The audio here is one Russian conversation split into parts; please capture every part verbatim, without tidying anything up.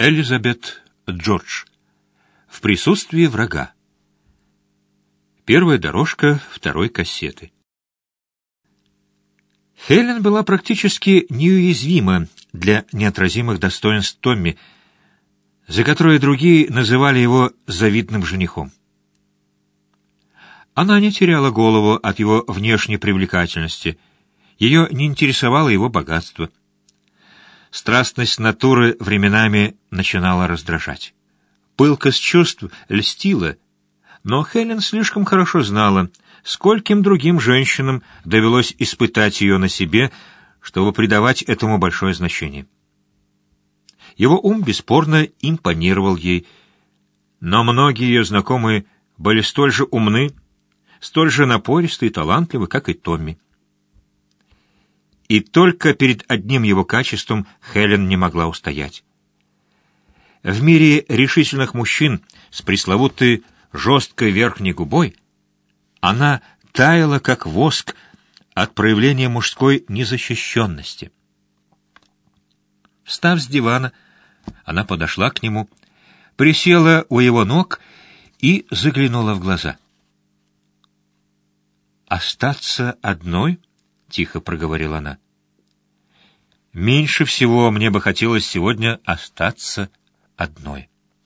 Элизабет Джордж. В присутствии врага. Первая дорожка второй кассеты. Хелен была практически неуязвима для неотразимых достоинств Томми, за которые другие называли его завидным женихом. Она не теряла голову от его внешней привлекательности, ее не интересовало его богатство. Страстность натуры временами начинала раздражать. Пылкость чувств льстила, но Хелен слишком хорошо знала, скольким другим женщинам довелось испытать ее на себе, чтобы придавать этому большое значение. Его ум бесспорно импонировал ей, но многие ее знакомые были столь же умны, столь же напористы и талантливы, как и Томми. И только перед одним его качеством Хелен не могла устоять. В мире решительных мужчин с пресловутой жесткой верхней губой она таяла, как воск, от проявления мужской незащищенности. Встав с дивана, она подошла к нему, присела у его ног и заглянула в глаза. «Остаться одной?» — тихо проговорила она. «Меньше всего мне бы хотелось сегодня остаться одной».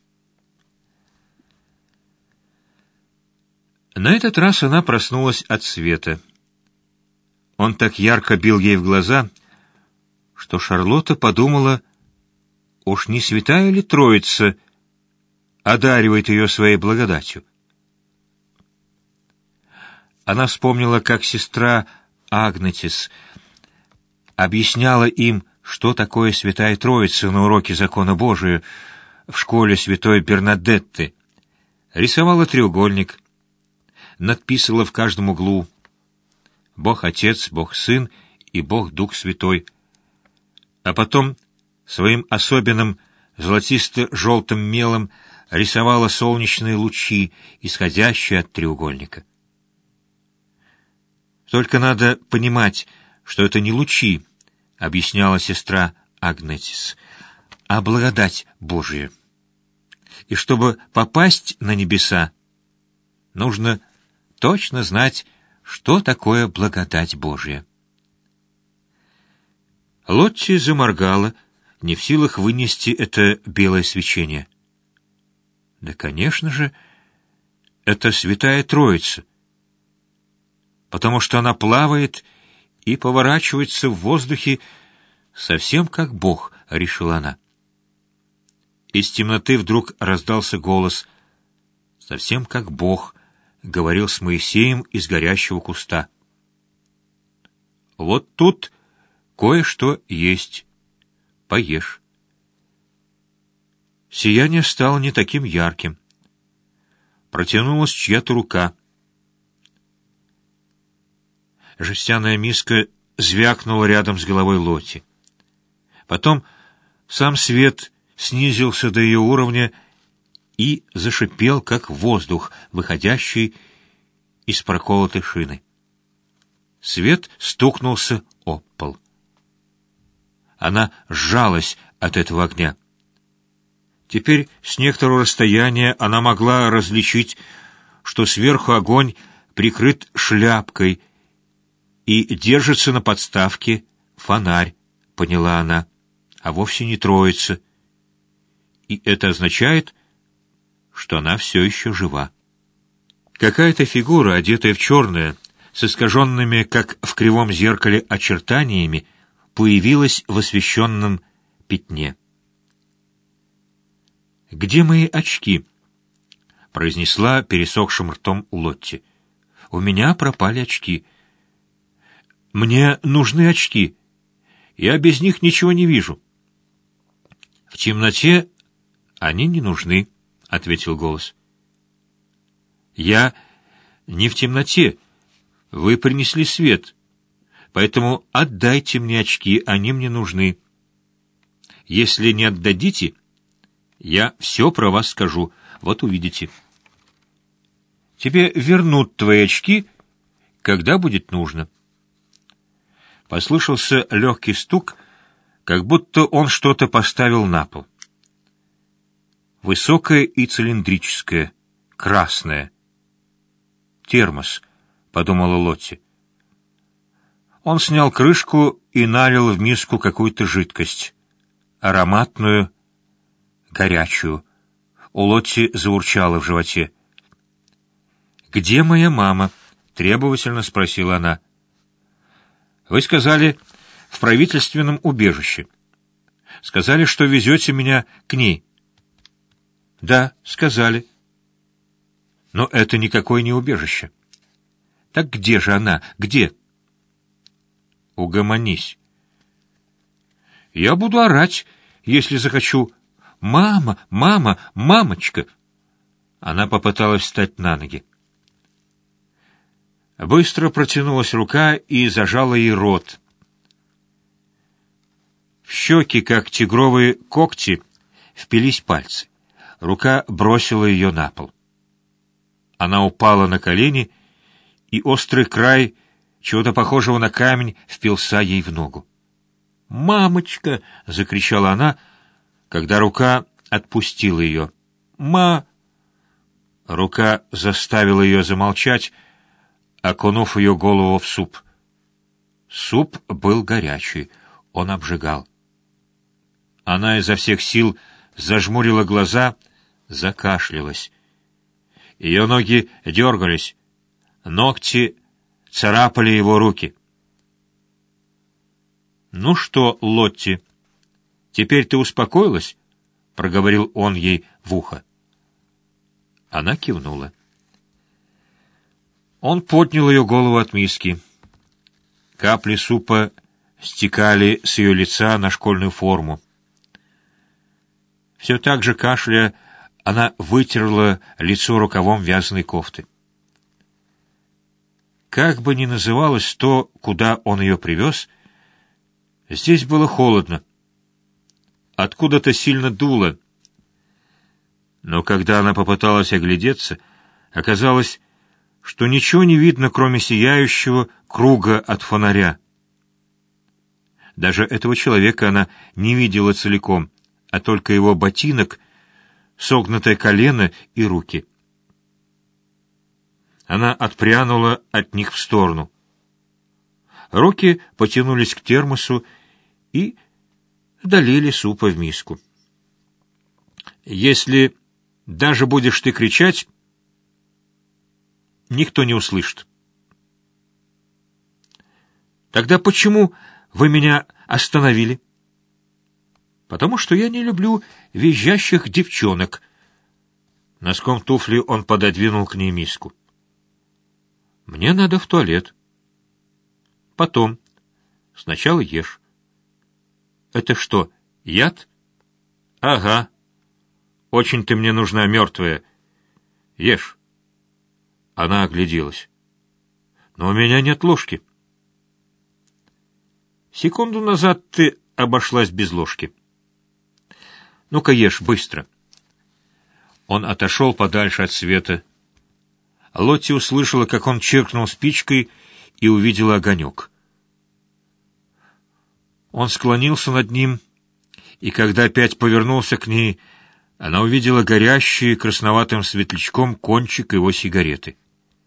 На этот раз она проснулась от света. Он так ярко бил ей в глаза, что Шарлотта подумала, уж не святая ли Троица одаривает ее своей благодатью. Она вспомнила, как сестра Агнетис объясняла им, что такое Святая Троица на уроке закона Божия в школе святой Бернадетты. Рисовала треугольник, надписывала в каждом углу «Бог Отец, Бог Сын и Бог Дух Святой», а потом своим особенным золотисто-желтым мелом рисовала солнечные лучи, исходящие от треугольника. «Только надо понимать, что это не лучи», — объясняла сестра Агнетис, — «а благодать Божия. И чтобы попасть на небеса, нужно точно знать, что такое благодать Божия». Лотти заморгала, не в силах вынести это белое свечение. Да, конечно же, это Святая Троица, потому что она плавает и поворачивается в воздухе совсем как Бог, решила она. Из темноты вдруг раздался голос, совсем как Бог говорил с Моисеем из горящего куста. «Вот тут кое-что есть. Поешь». Сияние стало не таким ярким. Протянулась чья-то рука. Жестяная миска звякнула рядом с головой Лотти. Потом сам свет снизился до ее уровня и зашипел, как воздух, выходящий из проколотой шины. Свет стукнулся об пол. Она сжалась от этого огня. Теперь с некоторого расстояния она могла различить, что сверху огонь прикрыт шляпкой и держится на подставке фонарь, поняла она, а вовсе не Троица. И это означает, что она все еще жива. Какая-то фигура, одетая в черное, с искаженными, как в кривом зеркале, очертаниями, появилась в освещенном пятне. «Где мои очки?» — произнесла пересохшим ртом Лотти. «У меня пропали очки. Мне нужны очки. Я без них ничего не вижу». «В темноте они не нужны», — ответил голос. «Я не в темноте. Вы принесли свет. Поэтому отдайте мне очки, они мне нужны. Если не отдадите, я все про вас скажу. Вот увидите. Тебе вернут твои очки, когда будет нужно». Послышался легкий стук, как будто он что-то поставил на пол. высокое и цилиндрическое, красное. «Термос», — подумала Лотти. Он снял крышку и налил в миску какую-то жидкость, ароматную, горячую. У Лотти заурчало в животе. «Где моя мама?» — требовательно спросила она. «Вы сказали, в правительственном убежище. Сказали, что везете меня к ней». «Да, сказали». «Но это никакое не убежище». «Так где же она? Где?» «Угомонись». «Я буду орать, если захочу. Мама, мама, мамочка!» Она попыталась встать на ноги. Быстро протянулась рука и зажала ей рот. В щеки, как тигровые когти, впились пальцы. Рука бросила ее на пол. Она упала на колени, и острый край чего-то похожего на камень впился ей в ногу. «Мамочка!» — закричала она, когда рука отпустила ее. «Ма!» Рука заставила ее замолчать, окунув ее голову в суп. Суп был горячий, он обжигал. Она изо всех сил зажмурила глаза, закашлялась. Ее ноги дергались, ногти царапали его руки. «Ну что, Лотти, теперь ты успокоилась?» — проговорил он ей в ухо. Она кивнула. Он поднял ее голову от миски. Капли супа стекали с ее лица на школьную форму. Все так же кашляя, она вытерла лицо рукавом вязаной кофты. Как бы ни называлось то, куда он ее привез, здесь было холодно. Откуда-то сильно дуло. Но когда она попыталась оглядеться, оказалось, что ничего не видно, кроме сияющего круга от фонаря. Даже этого человека она не видела целиком, а только его ботинок, согнутое колено и руки. Она отпрянула от них в сторону. Руки потянулись к термосу и долили супа в миску. «Если даже будешь ты кричать, никто не услышит». «Тогда почему вы меня остановили?» «Потому что я не люблю визжащих девчонок». Носком туфли он пододвинул к ней миску. «Мне надо в туалет». «Потом. Сначала ешь». «Это что, яд?» «Ага. Очень ты мне нужна, мертвая. Ешь». Она огляделась. «Но у меня нет ложки». «Секунду назад ты обошлась без ложки. Ну-ка ешь, быстро». Он отошел подальше от света. Лотти услышала, как он чиркнул спичкой, и увидела огонек. Он склонился над ним, и когда опять повернулся к ней, она увидела горящий красноватым светлячком кончик его сигареты.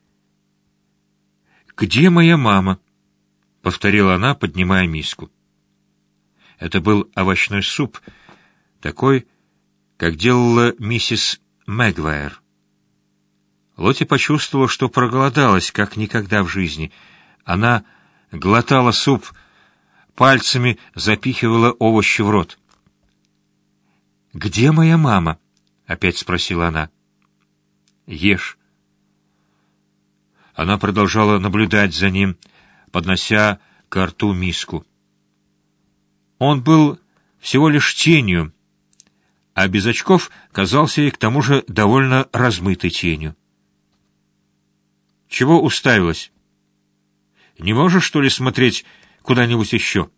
«Где моя мама?» — повторила она, поднимая миску. Это был овощной суп, такой, как делала миссис Мэгвайр. Лотти почувствовала, что проголодалась, как никогда в жизни. Она глотала суп, пальцами запихивала овощи в рот. «Где моя мама?» — опять спросила она. «Ешь». Она продолжала наблюдать за ним, поднося ко рту миску. Он был всего лишь тенью, а без очков казался ей к тому же довольно размытой тенью. «Чего уставилась? Не можешь, что ли, смотреть куда-нибудь еще?»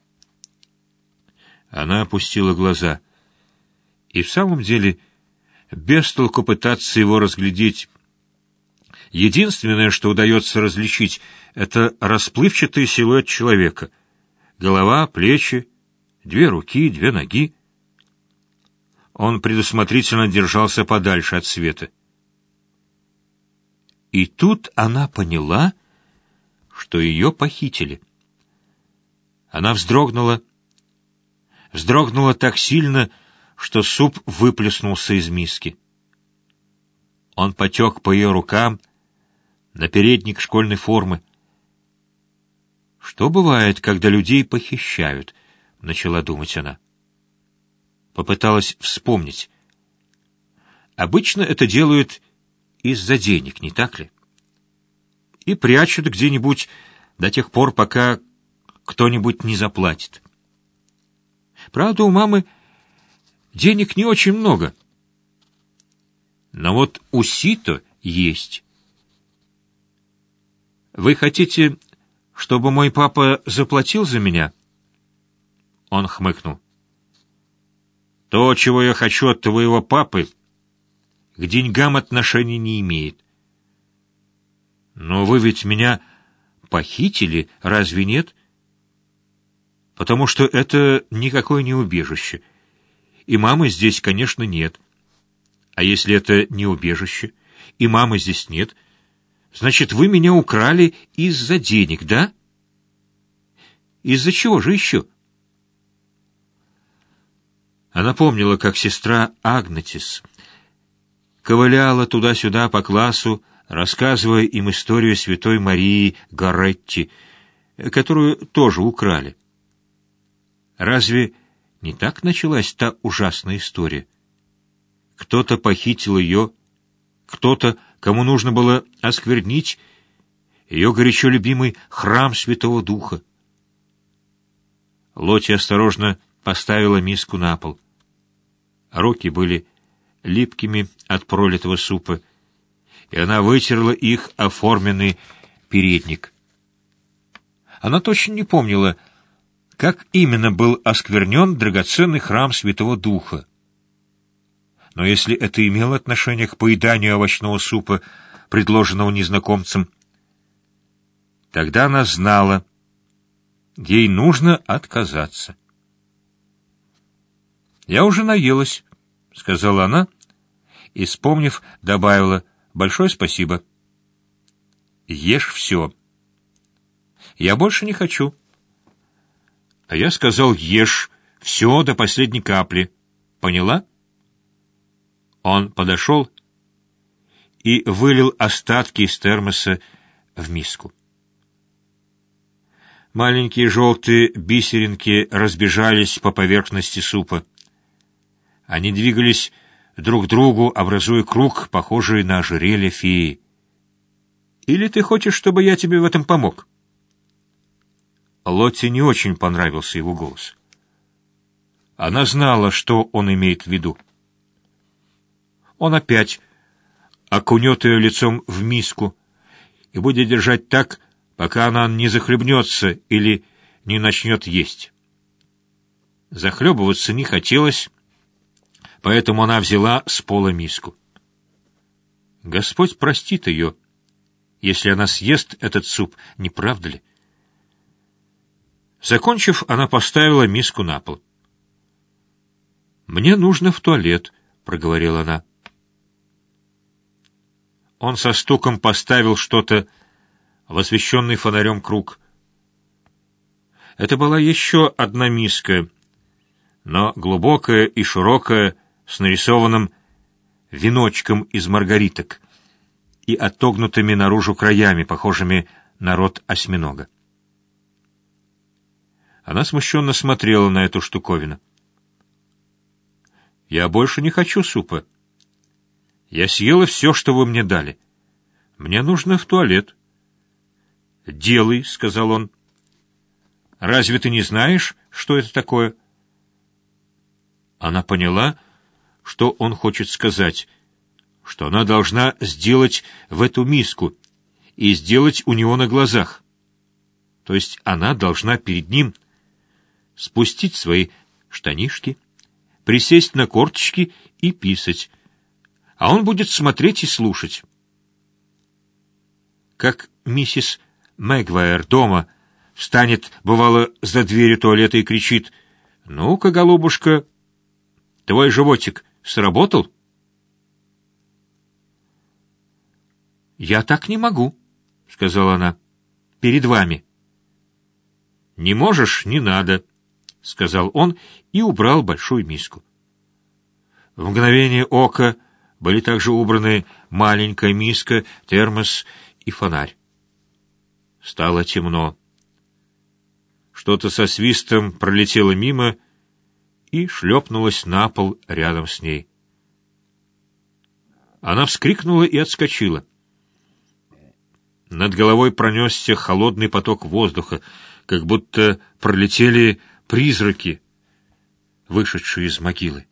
Она опустила глаза. И в самом деле, без толку пытаться его разглядеть. Единственное, что удается различить, это расплывчатый силуэт человека. Голова, плечи, две руки, две ноги. он предусмотрительно держался подальше от света. И тут она поняла, что ее похитили. Она вздрогнула, вздрогнула так сильно, что суп выплеснулся из миски. Он потек по ее рукам на передник школьной формы. «Что бывает, когда людей похищают?» — начала думать она. Попыталась вспомнить. Обычно это делают из-за денег, не так ли? И прячут где-нибудь до тех пор, пока кто-нибудь не заплатит. Правда, у мамы денег не очень много. Но вот у Сито есть. «Вы хотите, чтобы мой папа заплатил за меня?» Он хмыкнул. «То, чего я хочу от твоего папы, к деньгам отношения не имеет. Но вы ведь меня похитили, разве нет? Потому что это никакое не убежище. И мамы здесь, конечно, нет. А если это не убежище, и мамы здесь нет, значит, вы меня украли из-за денег, да? Из-за чего же еще?» Она помнила, как сестра Агнатис ковыляла туда-сюда по классу, рассказывая им историю святой Марии Горетти, которую тоже украли. Разве не так началась та ужасная история? Кто-то похитил ее, кто-то, кому нужно было осквернить ее горячо любимый храм Святого Духа. Лотти осторожно поставила миску на пол. Руки были липкими от пролитого супа, и она вытерла их о форменный передник. Она точно не помнила, как именно был осквернен драгоценный храм Святого Духа. Но если это имело отношение к поеданию овощного супа, предложенного незнакомцем, тогда она знала, ей нужно отказаться. «Я уже наелась», — сказала она, и, вспомнив, добавила: «Большое спасибо». «Ешь все». «Я больше не хочу». «А я сказал, ешь все до последней капли. Поняла?» Он подошел и вылил остатки из термоса в миску. Маленькие желтые бисеринки разбежались по поверхности супа. Они двигались друг к другу, образуя круг, похожий на ожерелье феи. «Или ты хочешь, чтобы я тебе в этом помог?» Лотте не очень понравился его голос. Она знала, что он имеет в виду. Он опять окунет ее лицом в миску и будет держать так, пока она не захлебнется или не начнет есть. Захлебываться не хотелось, поэтому она взяла с пола миску. Господь простит ее, если она съест этот суп, не правда ли? Закончив, она поставила миску на пол. «Мне нужно в туалет», — проговорила она. Он со стуком поставил что-то в освещенный фонарем круг. Это была еще одна миска, но глубокая и широкая, с нарисованным веночком из маргариток и отогнутыми наружу краями, похожими на рот осьминога. Она смущенно смотрела на эту штуковину. «Я больше не хочу супа. Я съела все, что вы мне дали. Мне нужно в туалет». «Делай», — сказал он. «Разве ты не знаешь, что это такое?» Она поняла, что он хочет сказать, что она должна сделать в эту миску и сделать у него на глазах. То есть она должна перед ним спустить свои штанишки, присесть на корточки и писать, а он будет смотреть и слушать. Как миссис Мэгвайр дома встанет, бывало, за дверью туалета и кричит: «Ну-ка, голубушка, Твой животик сработал? «Я так не могу», — сказала она, — «перед вами». «Не можешь — не надо», — сказал он и убрал большую миску. В мгновение ока были также убраны маленькая миска, термос и фонарь. Стало темно. Что-то со свистом пролетело мимо и шлепнулось на пол рядом с ней. Она вскрикнула и отскочила. Над головой пронесся холодный поток воздуха, как будто пролетели призраки, вышедшие из могилы.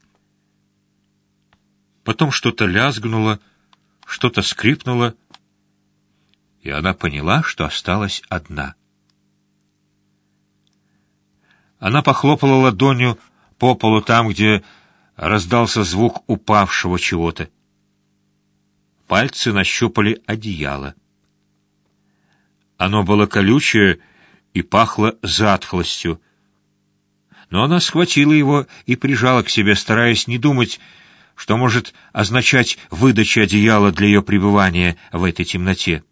Потом что-то лязгнуло, что-то скрипнуло, и она поняла, что осталась одна. Она похлопала ладонью по полу там, где раздался звук упавшего чего-то. Пальцы нащупали одеяло. Оно было колючее и пахло затхлостью. Но она схватила его и прижала к себе, стараясь не думать, что может означать выдача одеяла для ее пребывания в этой темноте.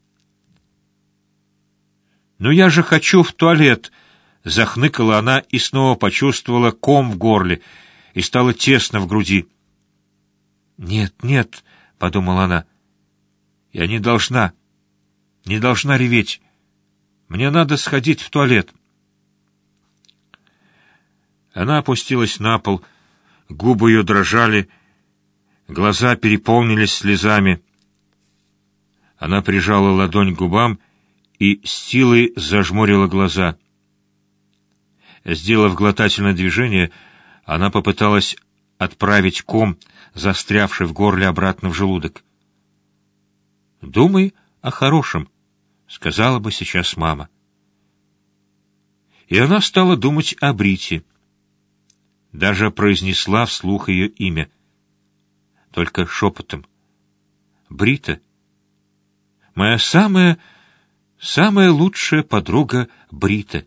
«Но я же хочу в туалет!» — захныкала она и снова почувствовала ком в горле, и стало тесно в груди. «Нет, нет», — подумала она, — «я не должна, не должна реветь. Мне надо сходить в туалет». Она опустилась на пол, губы ее дрожали, глаза переполнились слезами. Она прижала ладонь к губам и с силой зажмурила глаза. Сделав глотательное движение, она попыталась отправить ком, застрявший в горле, обратно в желудок. «Думай о хорошем», — сказала бы сейчас мама. И она стала думать о Брите. Даже произнесла вслух ее имя. Только шепотом. «Брита, моя самая, самая лучшая подруга Брита».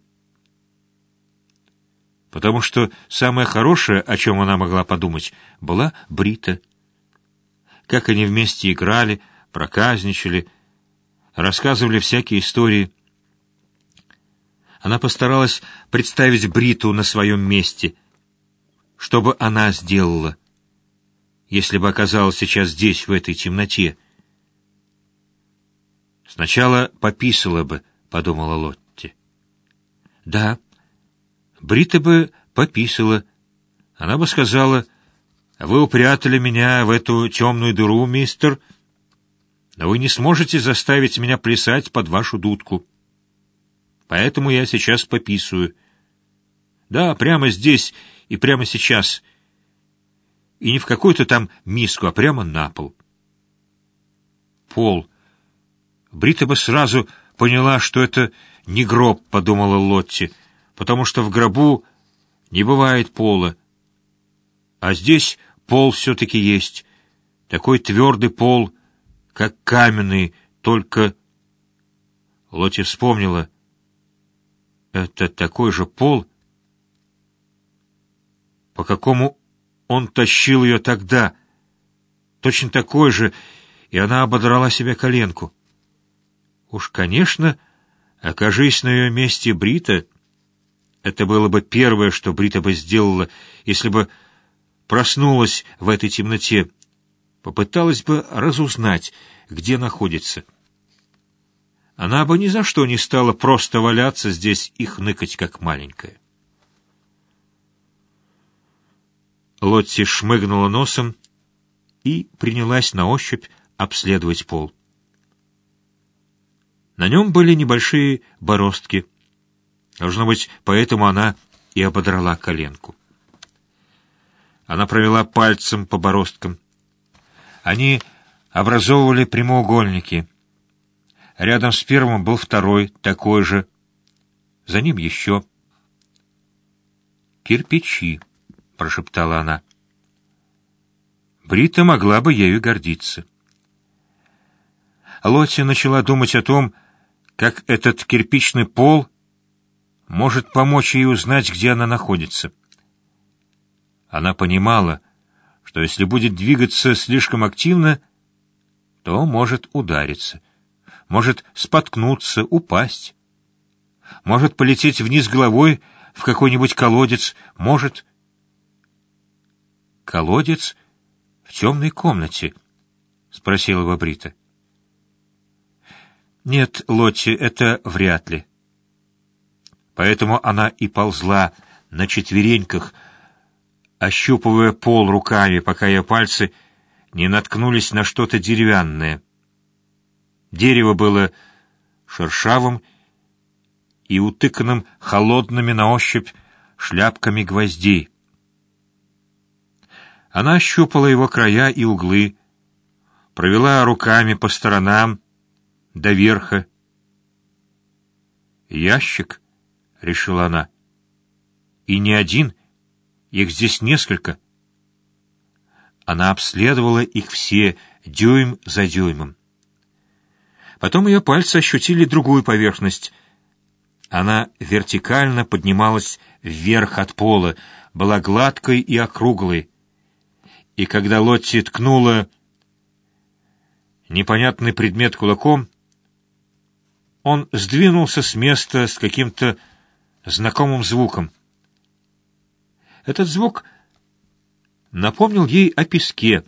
Потому что самое хорошее, о чем она могла подумать, была Брита. Как они вместе играли, проказничали, рассказывали всякие истории. Она постаралась представить Бриту на своем месте. Что бы она сделала, если бы оказалась сейчас здесь, в этой темноте? «Сначала пописала бы», — подумала Лотти. Да, Брита бы пописала. Она бы сказала: «Вы упрятали меня в эту темную дыру, мистер, но вы не сможете заставить меня плясать под вашу дудку. Поэтому я сейчас пописаю. Да, прямо здесь и прямо сейчас. И не в какую-то там миску, а прямо на пол». Пол. Брита бы сразу поняла, что это не гроб, подумала Лотти, потому что в гробу не бывает пола. А здесь пол все-таки есть. Такой твердый пол, как каменный, только... Лотти вспомнила. Это такой же пол, по какому он тащил ее тогда. Точно такой же, и она ободрала себе коленку. Уж, конечно, окажись на ее месте Брита, это было бы первое, что Брита бы сделала, если бы проснулась в этой темноте, попыталась бы разузнать, где находится. Она бы ни за что не стала просто валяться здесь и хныкать, как маленькая. Лотти шмыгнула носом и принялась на ощупь обследовать пол. На нем были небольшие бороздки. Должно быть, поэтому она и ободрала коленку. Она провела пальцем по бороздкам. Они образовывали прямоугольники. Рядом с первым был второй, такой же. За ним еще. «Кирпичи», — прошептала она. Брита могла бы ею гордиться. Лотти начала думать о том, как этот кирпичный пол может помочь ей узнать, где она находится. Она понимала, что если будет двигаться слишком активно, то может удариться, может споткнуться, упасть, может полететь вниз головой в какой-нибудь колодец, может... «Колодец в темной комнате?» — спросила его Брита. «Нет, Лотти, это вряд ли». Поэтому она и ползла на четвереньках, ощупывая пол руками, пока ее пальцы не наткнулись на что-то деревянное. Дерево было шершавым и утыканным холодными на ощупь шляпками гвоздей. Она ощупала его края и углы, провела руками по сторонам, до верха. «Ящик», — решила она, — «и не один, их здесь несколько». Она обследовала их все, дюйм за дюймом. Потом ее пальцы ощутили другую поверхность. Она вертикально поднималась вверх от пола, была гладкой и округлой. И когда Лотти ткнула непонятный предмет кулаком, он сдвинулся с места с каким-то знакомым звуком. Этот звук напомнил ей о песке,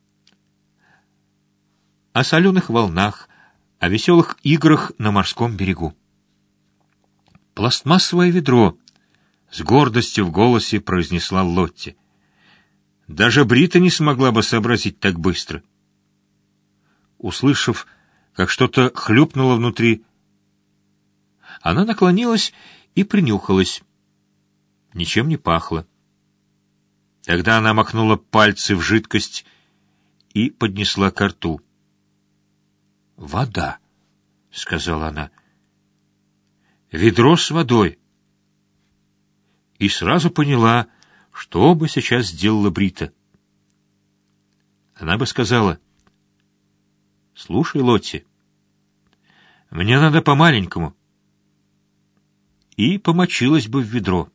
о соленых волнах, о веселых играх на морском берегу. «Пластмассовое ведро», — с гордостью в голосе произнесла Лотти. Даже Брита не смогла бы сообразить так быстро. Услышав, как что-то хлюпнуло внутри, она наклонилась и принюхалась. Ничем не пахло. Тогда она макнула пальцы в жидкость и поднесла ко рту. «Вода», — сказала она. «Ведро с водой». И сразу поняла, что бы сейчас сделала Брита. Она бы сказала: «Слушай, Лотти, мне надо по-маленькому», и помочилась бы в ведро.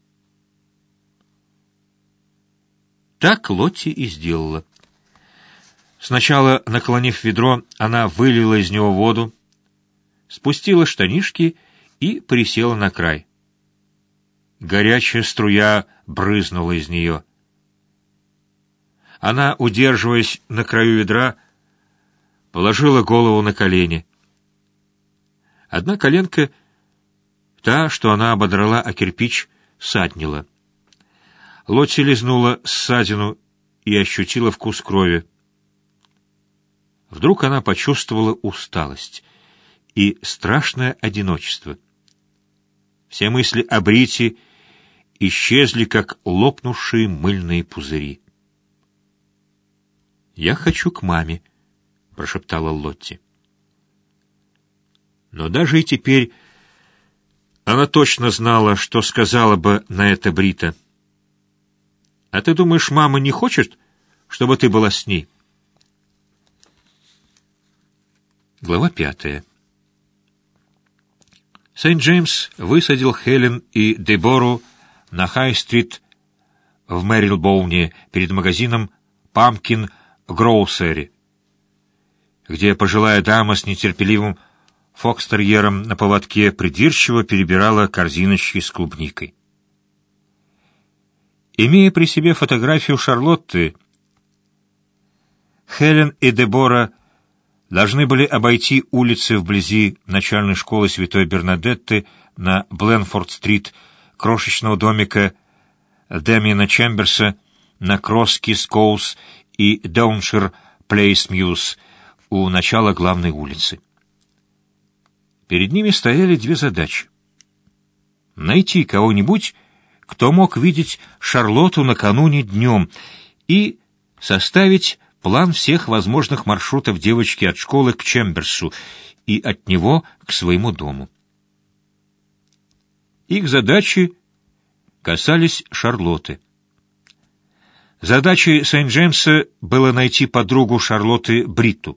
Так Лотти и сделала. Сначала, наклонив ведро, она вылила из него воду, спустила штанишки и присела на край. Горячая струя брызнула из нее. Она, удерживаясь на краю ведра, положила голову на колени. Одна коленка, та, что она ободрала о кирпич, саднила. Лотти лизнула ссадину и ощутила вкус крови. Вдруг она почувствовала усталость и страшное одиночество. Все мысли о Брите исчезли, как лопнувшие мыльные пузыри. «Я хочу к маме», — прошептала Лотти. Но даже и теперь она точно знала, что сказала бы на это Брита. «А ты думаешь, мама не хочет, чтобы ты была с ней?» Глава пятая. Сент-Джеймс высадил Хелен и Дебору на Хай-стрит в Мэрилбоуне перед магазином «Памкин Гроусери», где пожилая дама с нетерпеливым фокстерьером на поводке придирчиво перебирала корзиночки с клубникой. Имея при себе фотографию Шарлотты, Хелен и Дебора должны были обойти улицы вблизи начальной школы Святой Бернадетты на Бленфорд-стрит, крошечного домика Дэмиана Чемберса на Кросс-Кис-Коус и Дауншир-Плейс-Мьюз у начала главной улицы. Перед ними стояли две задачи: найти кого-нибудь, кто мог видеть Шарлотту накануне днем, и составить план всех возможных маршрутов девочки от школы к Чемберсу и от него к своему дому. Их задачи касались Шарлотты. Задачей Сент-Джеймса было найти подругу Шарлотты Бритту.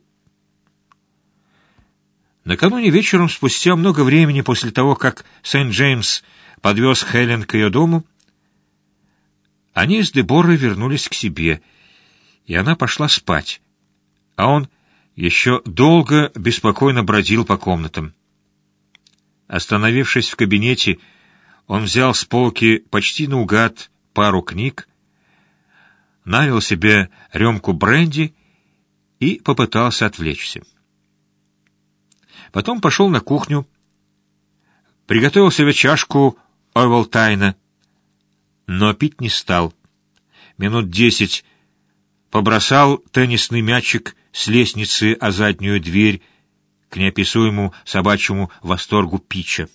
Накануне вечером, спустя много времени после того, как Сент-Джеймс подвез Хелен к ее дому, они с Деборой вернулись к себе, и она пошла спать, а он еще долго беспокойно бродил по комнатам. Остановившись в кабинете, он взял с полки почти наугад пару книг, налил себе рюмку бренди и попытался отвлечься. Потом пошел на кухню, приготовил себе чашку Овалтайна, но пить не стал. Минут десять побросал теннисный мячик с лестницы о заднюю дверь к неописуемому собачьему восторгу Пича.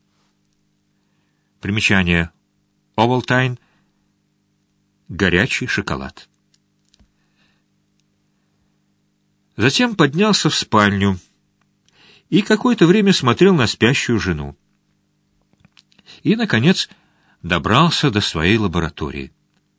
Примечание. Овалтайн — горячий шоколад. Затем поднялся в спальню и какое-то время смотрел на спящую жену. И, наконец, добрался до своей лаборатории.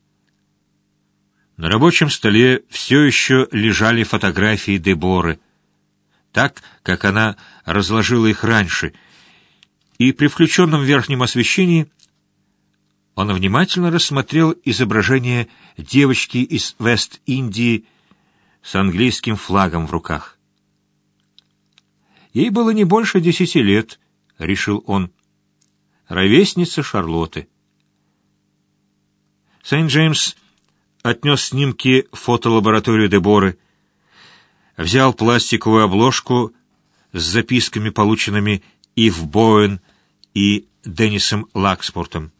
На рабочем столе все еще лежали фотографии Деборы, так, как она разложила их раньше, и при включенном верхнем освещении он внимательно рассмотрел изображение девочки из Вест-Индии с английским флагом в руках. Ей было не больше десяти лет, решил он, ровесница Шарлотты. Сент-Джеймс отнес снимки в фотолабораторию Деборы, взял пластиковую обложку с записками, полученными Ив Боуэн и Деннисом Лакспортом.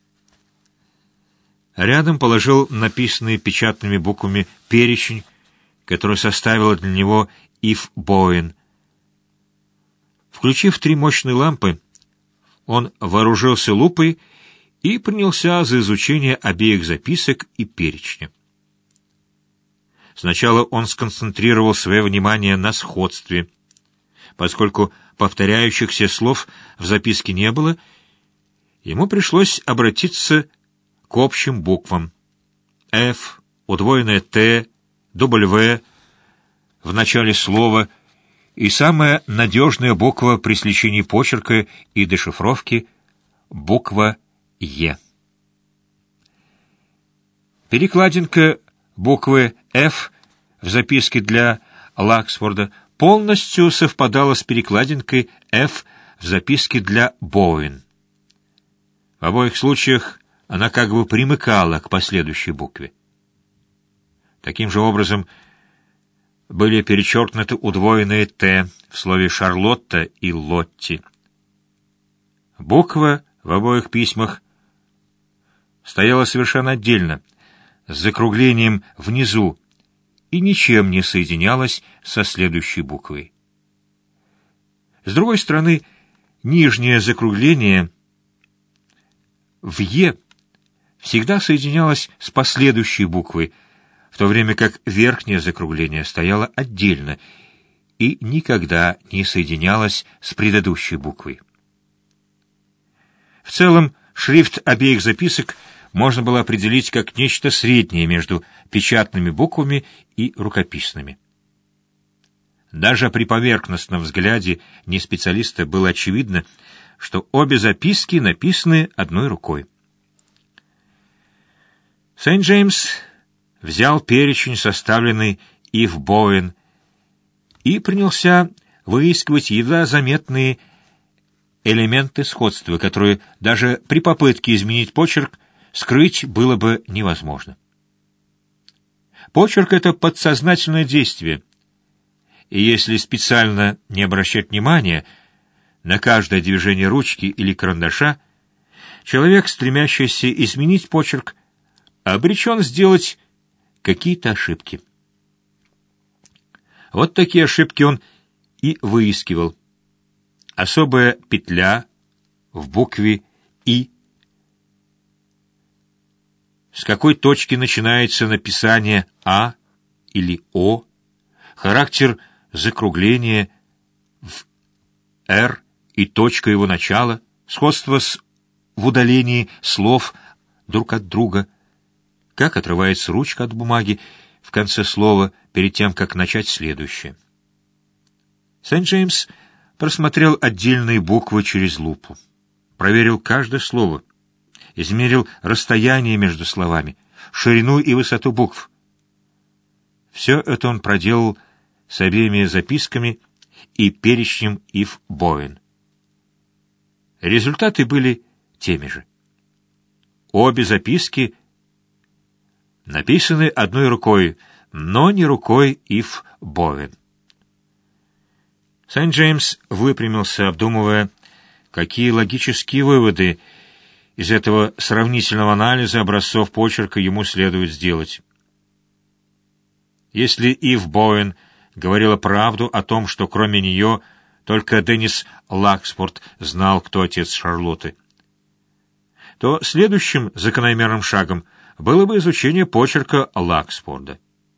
Рядом положил написанный печатными буквами перечень, который составила для него Ив Боуэн. Включив три мощные лампы, он вооружился лупой и принялся за изучение обеих записок и перечня. Сначала он сконцентрировал свое внимание на сходстве. Поскольку повторяющихся слов в записке не было, ему пришлось обратиться к общим буквам. F, удвоенное Т, W в начале слова и самая надежная буква при сличении почерка и дешифровки — буква Е. Перекладинка буквы F в записке для Лаксфорда полностью совпадала с перекладинкой F в записке для Боуэн. В обоих случаях она как бы примыкала к последующей букве. Таким же образом были перечеркнуты удвоенные «Т» в слове «Шарлотта» и «Лотти». Буква в обоих письмах стояла совершенно отдельно, с закруглением внизу, и ничем не соединялась со следующей буквой. С другой стороны, нижнее закругление в «Е» всегда соединялось с последующей буквой, в то время как верхнее закругление стояло отдельно и никогда не соединялось с предыдущей буквой. В целом, шрифт обеих записок можно было определить как нечто среднее между печатными буквами и рукописными. Даже при поверхностном взгляде неспециалиста было очевидно, что обе записки написаны одной рукой. Сент-Джеймс взял перечень, составленный Ив Боуэн, и принялся выискивать едва заметные элементы сходства, которые даже при попытке изменить почерк скрыть было бы невозможно. Почерк — это подсознательное действие, и если специально не обращать внимания на каждое движение ручки или карандаша, человек, стремящийся изменить почерк, обречен сделать какие-то ошибки. Вот такие ошибки он и выискивал. Особая петля в букве «И». С какой точки начинается написание «А» или «О», характер закругления в «Р» и точка его начала, сходство с, в удалении слов друг от друга, как отрывается ручка от бумаги в конце слова перед тем, как начать следующее. Сент-Джеймс просмотрел отдельные буквы через лупу, проверил каждое слово, измерил расстояние между словами, ширину и высоту букв. Все это он проделал с обеими записками и перечнем Ив Боуэн. Результаты были теми же. Обе записки написаны одной рукой, но не рукой Ив Боуэн. Сент-Джеймс выпрямился, обдумывая, какие логические выводы из этого сравнительного анализа образцов почерка ему следует сделать. Если Ив Боуэн говорила правду о том, что кроме нее только Деннис Лакспорт знал, кто отец Шарлотты, то следующим закономерным шагом было бы изучение почерка Лакспорда.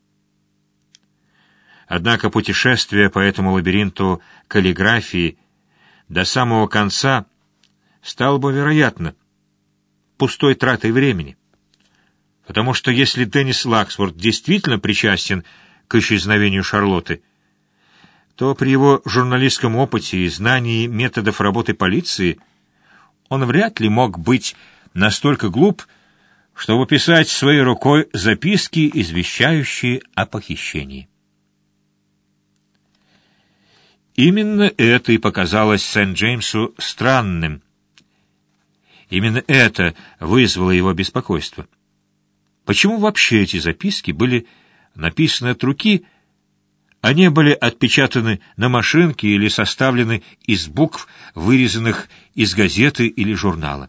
Однако путешествие по этому лабиринту каллиграфии до самого конца стало бы, вероятно, пустой тратой времени. Потому что если Деннис Лакспорт действительно причастен к исчезновению Шарлотты, то при его журналистском опыте и знании методов работы полиции он вряд ли мог быть настолько глуп, чтобы писать своей рукой записки, извещающие о похищении. Именно это и показалось Сент-Джеймсу странным. Именно это вызвало его беспокойство. Почему вообще эти записки были написаны от руки, а не были отпечатаны на машинке или составлены из букв, вырезанных из газеты или журнала?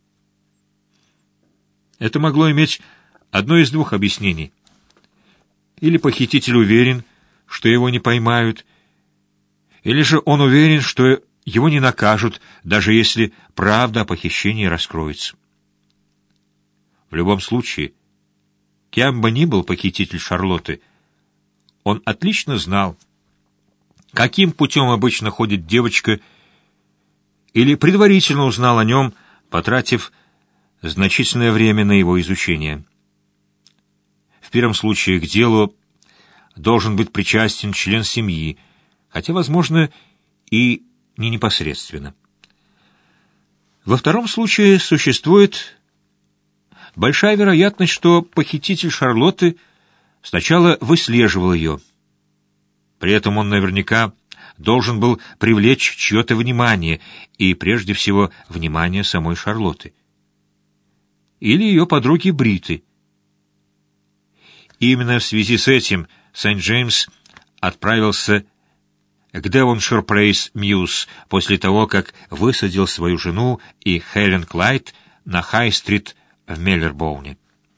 Это могло иметь одно из двух объяснений. Или похититель уверен, что его не поймают, или же он уверен, что его не накажут, даже если правда о похищении раскроется. В любом случае, кем бы ни был похититель Шарлотты, он отлично знал, каким путем обычно ходит девочка, или предварительно узнал о нем, потратив значительное время на его изучение. В первом случае к делу должен быть причастен член семьи, хотя, возможно, и не непосредственно. Во втором случае существует большая вероятность, что похититель Шарлотты сначала выслеживал ее. При этом он наверняка должен был привлечь чье-то внимание, и прежде всего внимание самой Шарлотты. Или ее подруги Бриты. Именно в связи с этим Сент-Джеймс отправился к Девоншир Плейс Мьюз после того, как высадил свою жену и Хелен Клайд на Хай-стрит в Меллербоуне.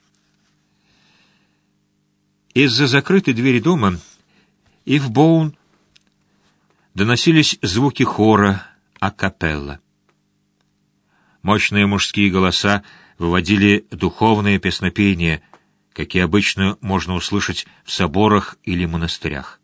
Из-за закрытой двери дома и в Боун доносились звуки хора а-капелла. Мощные мужские голоса выводили духовные песнопения, какие обычно можно услышать в соборах или монастырях.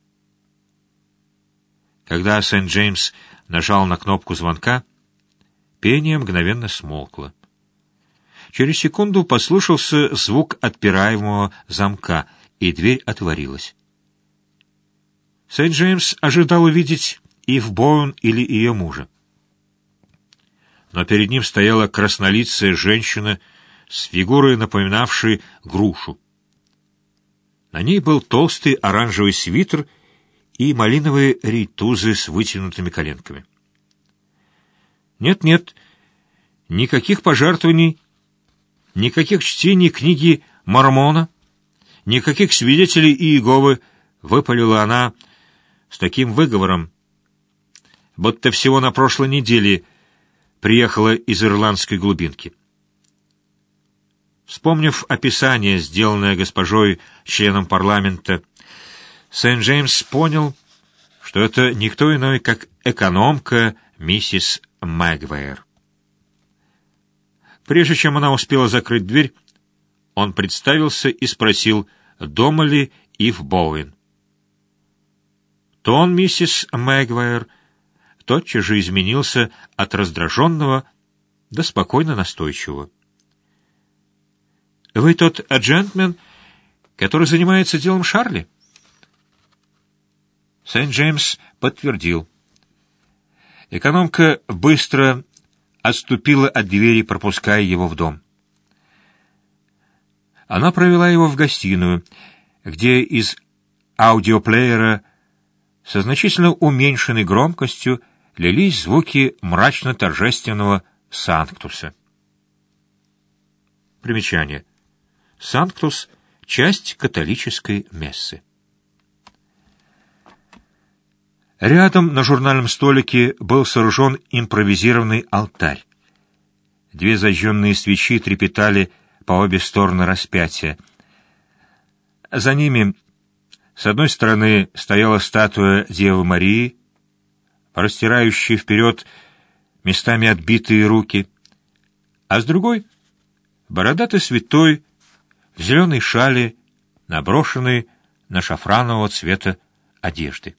Когда Сент-Джеймс нажал на кнопку звонка, пение мгновенно смолкло. Через секунду послышался звук отпираемого замка, и дверь отворилась. Сент-Джеймс ожидал увидеть Ив Боуэн или ее мужа. Но перед ним стояла краснолицая женщина с фигурой, напоминавшей грушу. На ней был толстый оранжевый свитер и малиновые рейтузы с вытянутыми коленками. Нет-нет, никаких пожертвований, никаких чтений книги Мормона, никаких свидетелей Иеговы, выпалила она с таким выговором, будто всего на прошлой неделе приехала из ирландской глубинки. Вспомнив описание, сделанное госпожой, членом парламента, Сент-Джеймс понял, что это никто иной, как экономка миссис Мэгвайр. Прежде чем она успела закрыть дверь, он представился и спросил, дома ли Ив Боуэн. Тон миссис Мэгвайр тотчас же изменился от раздраженного до спокойно настойчивого. «Вы тот джентльмен, который занимается делом Шарли?» Сент-Джеймс подтвердил. Экономка быстро отступила от двери, пропуская его в дом. Она провела его в гостиную, где из аудиоплеера со значительно уменьшенной громкостью лились звуки мрачно-торжественного санктуса. Примечание. Санктус — часть католической мессы. Рядом на журнальном столике был сооружен импровизированный алтарь. Две зажженные свечи трепетали по обе стороны распятия. За ними с одной стороны стояла статуя Девы Марии, простирающая вперед местами отбитые руки, а с другой — бородатый святой в зеленой шали, наброшенной на шафранового цвета одежды.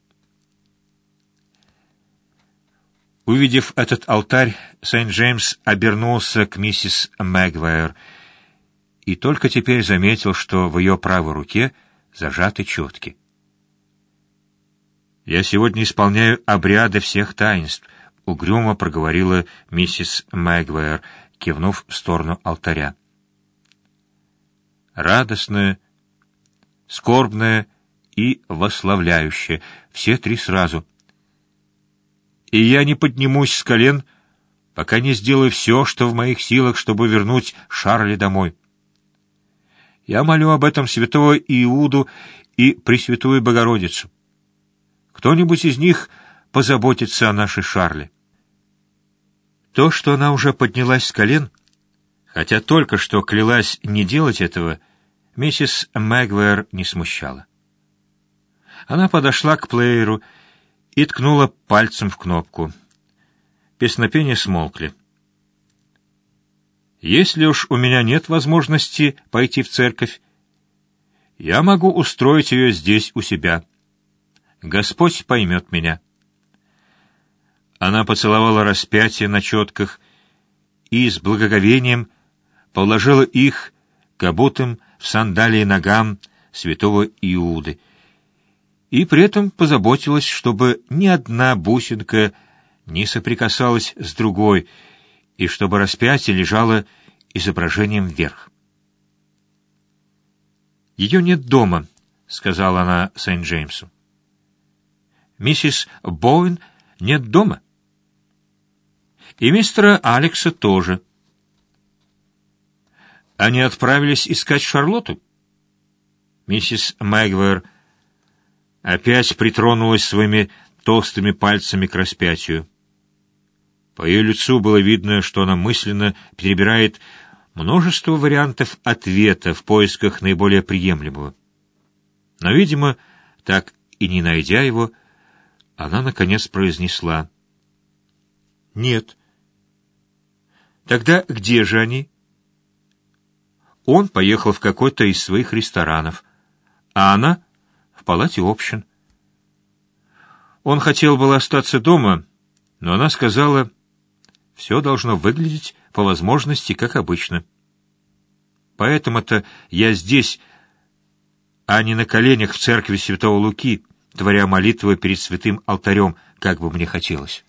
Увидев этот алтарь, Сент-Джеймс обернулся к миссис Мэгуайр и только теперь заметил, что в ее правой руке зажаты четки. «Я сегодня исполняю обряды всех таинств», — угрюмо проговорила миссис Мэгуайр, кивнув в сторону алтаря. Радостная, скорбная и восславляющая, все три сразу. «И я не поднимусь с колен, пока не сделаю все, что в моих силах, чтобы вернуть Шарля домой. Я молю об этом святого Иуду и Пресвятую Богородицу. Кто-нибудь из них позаботится о нашей Шарле». То, что она уже поднялась с колен, хотя только что клялась не делать этого, миссис Мэгуайр не смущала. Она подошла к плееру и ткнула пальцем в кнопку. Песнопения смолкли. «Если уж у меня нет возможности пойти в церковь, я могу устроить ее здесь у себя. Господь поймет меня». Она поцеловала распятие на четках и с благоговением положила их к обутым в сандалии ногам святого Иуды, и при этом позаботилась, чтобы ни одна бусинка не соприкасалась с другой, и чтобы распятие лежало изображением вверх. «Ее нет дома», — сказала она Сент-Джеймсу. «Миссис Боуэн нет дома. И мистера Алекса тоже. Они отправились искать Шарлотту?» Миссис Мэгуайр опять притронулась своими толстыми пальцами к распятию. По ее лицу было видно, что она мысленно перебирает множество вариантов ответа в поисках наиболее приемлемого. Но, видимо, так и не найдя его, она, наконец, произнесла: «Нет». «Тогда где же они?» Он поехал в какой-то из своих ресторанов, а она — в палате общин. Он хотел было остаться дома, но она сказала, все должно выглядеть по возможности как обычно. Поэтому-то я здесь, а не на коленях в церкви святого Луки, творя молитвы перед святым алтарем, как бы мне хотелось.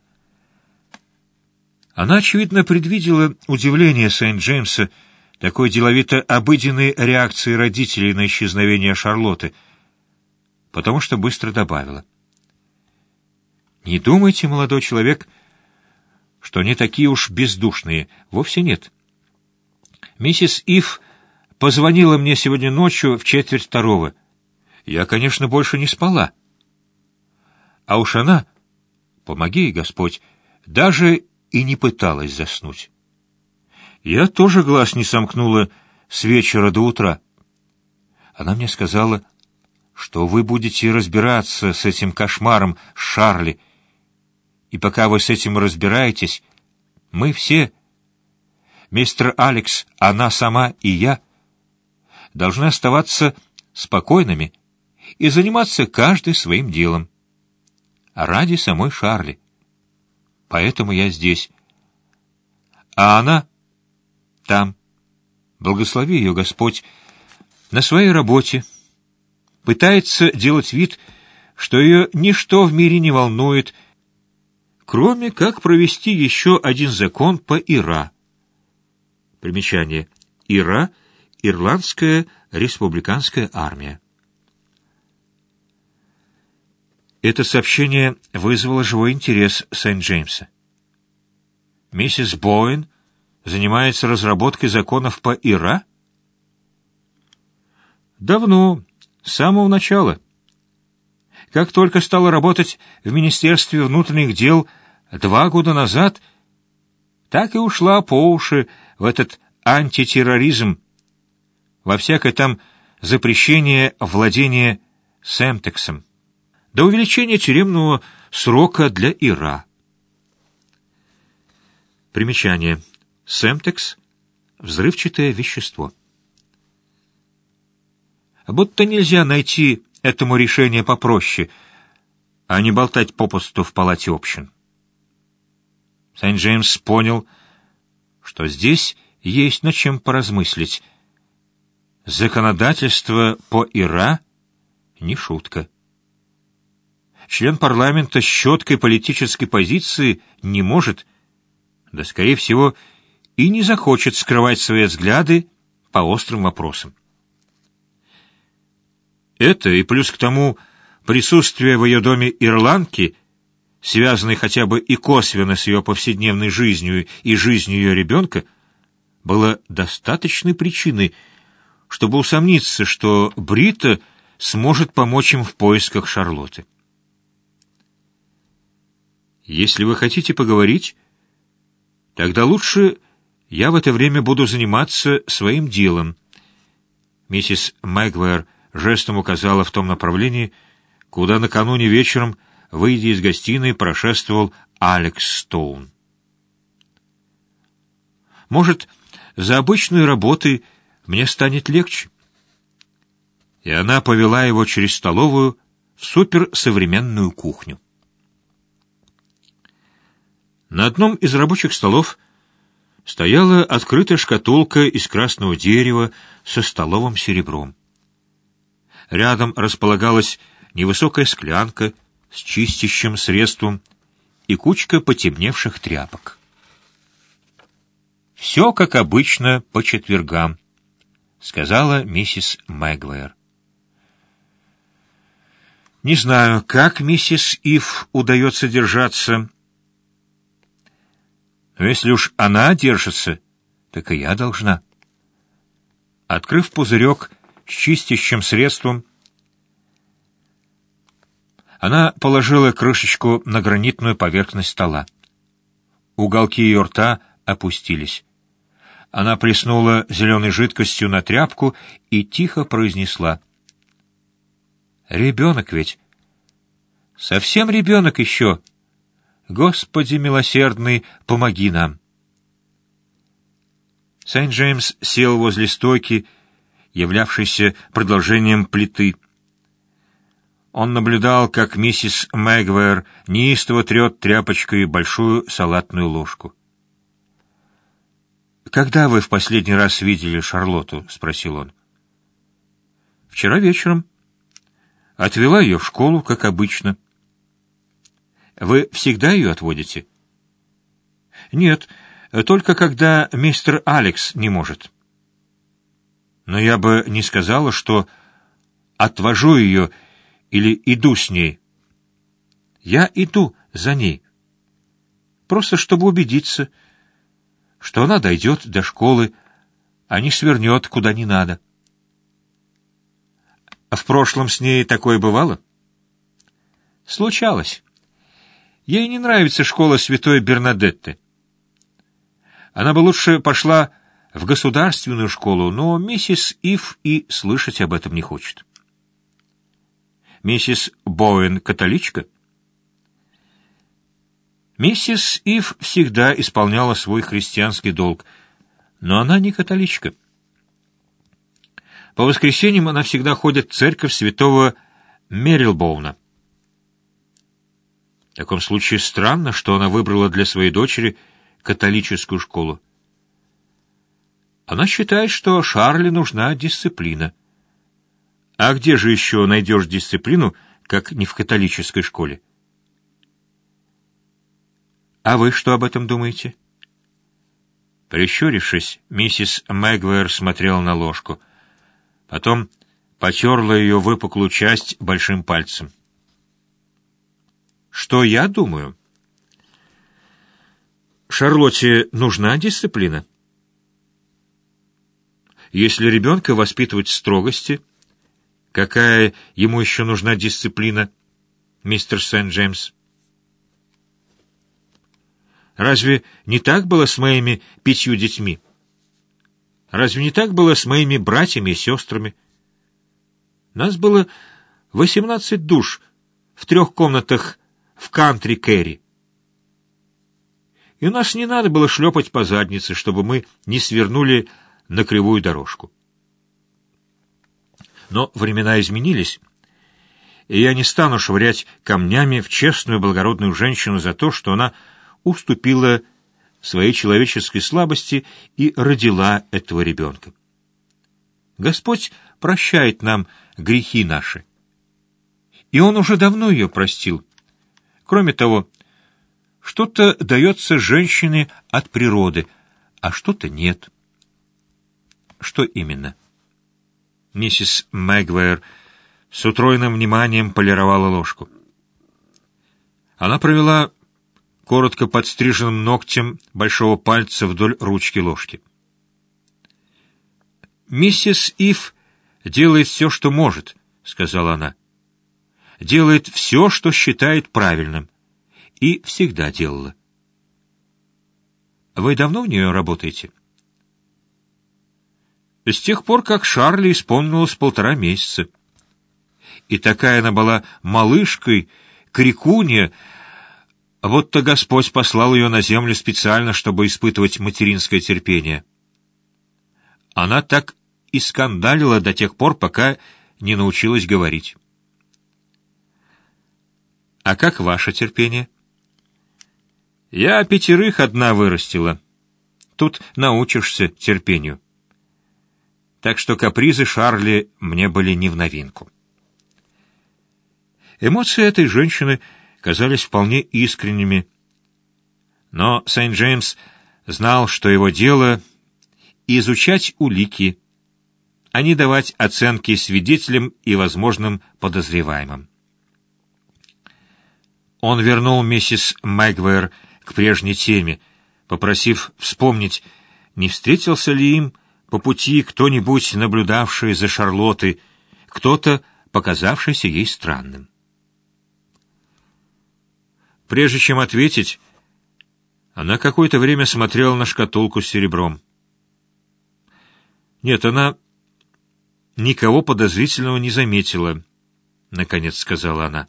Она, очевидно, предвидела удивление Сент-Джеймса такой деловито-обыденной реакции родителей на исчезновение Шарлотты, потому что быстро добавила: «Не думайте, молодой человек, что они такие уж бездушные. Вовсе нет. Миссис Ив позвонила мне сегодня ночью в четверть второго. Я, конечно, больше не спала. А уж она, помоги ей Господь, даже и не пыталась заснуть. Я тоже глаз не сомкнула с вечера до утра. Она мне сказала, что вы будете разбираться с этим кошмаром Шарли, и пока вы с этим разбираетесь, мы все, мистер Алекс, она сама и я, должны оставаться спокойными и заниматься каждый своим делом. Ради самой Шарли. Поэтому я здесь. А она там, благослови ее Господь, на своей работе, пытается делать вид, что ее ничто в мире не волнует, кроме как провести еще один закон по ИРА. Примечание. ИРА — Ирландская республиканская армия. Это сообщение вызвало живой интерес Сент-Джеймса. Миссис Боуэн занимается разработкой законов по Ира? Давно, с самого начала. Как только стала работать в Министерстве внутренних дел два года назад, так и ушла по уши в этот антитерроризм, во всякое там запрещение владения семтексом, до увеличения тюремного срока для Ира. Примечание. Семтекс — взрывчатое вещество. Будто нельзя найти этому решение попроще, а не болтать попусту в палате общин. Сент-Джеймс понял, что здесь есть над чем поразмыслить. Законодательство по Ира — не шутка. Член парламента с четкой политической позицией не может, да, скорее всего, и не захочет скрывать свои взгляды по острым вопросам. Это и плюс к тому присутствие в ее доме ирландки, связанной хотя бы и косвенно с ее повседневной жизнью и жизнью ее ребенка, было достаточной причиной, чтобы усомниться, что Брита сможет помочь им в поисках Шарлотты. Если вы хотите поговорить, тогда лучше я в это время буду заниматься своим делом. Миссис Мэгуайр жестом указала в том направлении, куда накануне вечером, выйдя из гостиной, прошествовал Алекс Стоун. Может, за обычной работой мне станет легче. И она повела его через столовую в суперсовременную кухню. На одном из рабочих столов стояла открытая шкатулка из красного дерева со столовым серебром. Рядом располагалась невысокая склянка с чистящим средством и кучка потемневших тряпок. «Все, как обычно, по четвергам», — сказала миссис Мэгуайр. «Не знаю, как миссис Ив удается держаться, но если уж она держится, так и я должна». Открыв пузырек с чистящим средством, она положила крышечку на гранитную поверхность стола. Уголки ее рта опустились. Она плеснула зеленой жидкостью на тряпку и тихо произнесла: «Ребенок ведь! Совсем ребенок еще! Господи милосердный, помоги нам!» Сент-Джеймс сел возле стойки, являвшейся продолжением плиты. Он наблюдал, как миссис Мэгуайр неистово трет тряпочкой большую салатную ложку. «Когда вы в последний раз видели Шарлотту?» — спросил он. «Вчера вечером. Отвела ее в школу, как обычно». «Вы всегда ее отводите?» «Нет, только когда мистер Алекс не может». «Но я бы не сказала, что отвожу ее или иду с ней. Я иду за ней, просто чтобы убедиться, что она дойдет до школы, а не свернет куда не надо». «А в прошлом с ней такое бывало?» «Случалось. Ей не нравится школа святой Бернадетты. Она бы лучше пошла в государственную школу, но миссис Ив и слышать об этом не хочет». «Миссис Боуэн католичка?» «Миссис Ив всегда исполняла свой христианский долг, но она не католичка. По воскресеньям она всегда ходит в церковь святого Мерилбоуна». В таком случае странно, что она выбрала для своей дочери католическую школу. Она считает, что Шарле нужна дисциплина. А где же еще найдешь дисциплину, как не в католической школе? А вы что об этом думаете? Прищурившись, миссис Мэгуайр смотрела на ложку. Потом потерла ее выпуклую часть большим пальцем. Что я думаю? Шарлотте нужна дисциплина. Если ребенка воспитывать в строгости, какая ему еще нужна дисциплина, мистер Сент-Джеймс? Разве не так было с моими пятью детьми? Разве не так было с моими братьями и сестрами? Нас было восемнадцать душ в трех комнатах в кантри-кэрри. И у нас не надо было шлепать по заднице, чтобы мы не свернули на кривую дорожку. Но времена изменились, и я не стану швырять камнями в честную благородную женщину за то, что она уступила своей человеческой слабости и родила этого ребенка. Господь прощает нам грехи наши, и Он уже давно ее простил. Кроме того, что-то дается женщине от природы, а что-то нет. Что именно? Миссис Мэгуайр с утроенным вниманием полировала ложку. Она провела коротко подстриженным ногтем большого пальца вдоль ручки ложки. «Миссис Ив делает все, что может», — сказала она. «Делает все, что считает правильным. И всегда делала». «Вы давно в нее работаете?» «С тех пор, как Шарли исполнилось полтора месяца. И такая она была малышкой, крикунья, вот-то Господь послал ее на землю специально, чтобы испытывать материнское терпение. Она так и скандалила до тех пор, пока не научилась говорить». «А как ваше терпение?» «Я пятерых одна вырастила. Тут научишься терпению. Так что капризы Шарли мне были не в новинку». Эмоции этой женщины казались вполне искренними, но Сент-Джеймс знал, что его дело — изучать улики, а не давать оценки свидетелям и возможным подозреваемым. Он вернул миссис Мэгуайр к прежней теме, попросив вспомнить, не встретился ли им по пути кто-нибудь, наблюдавший за Шарлоттой, кто-то, показавшийся ей странным. Прежде чем ответить, она какое-то время смотрела на шкатулку с серебром. Нет, она никого подозрительного не заметила, — наконец сказала она.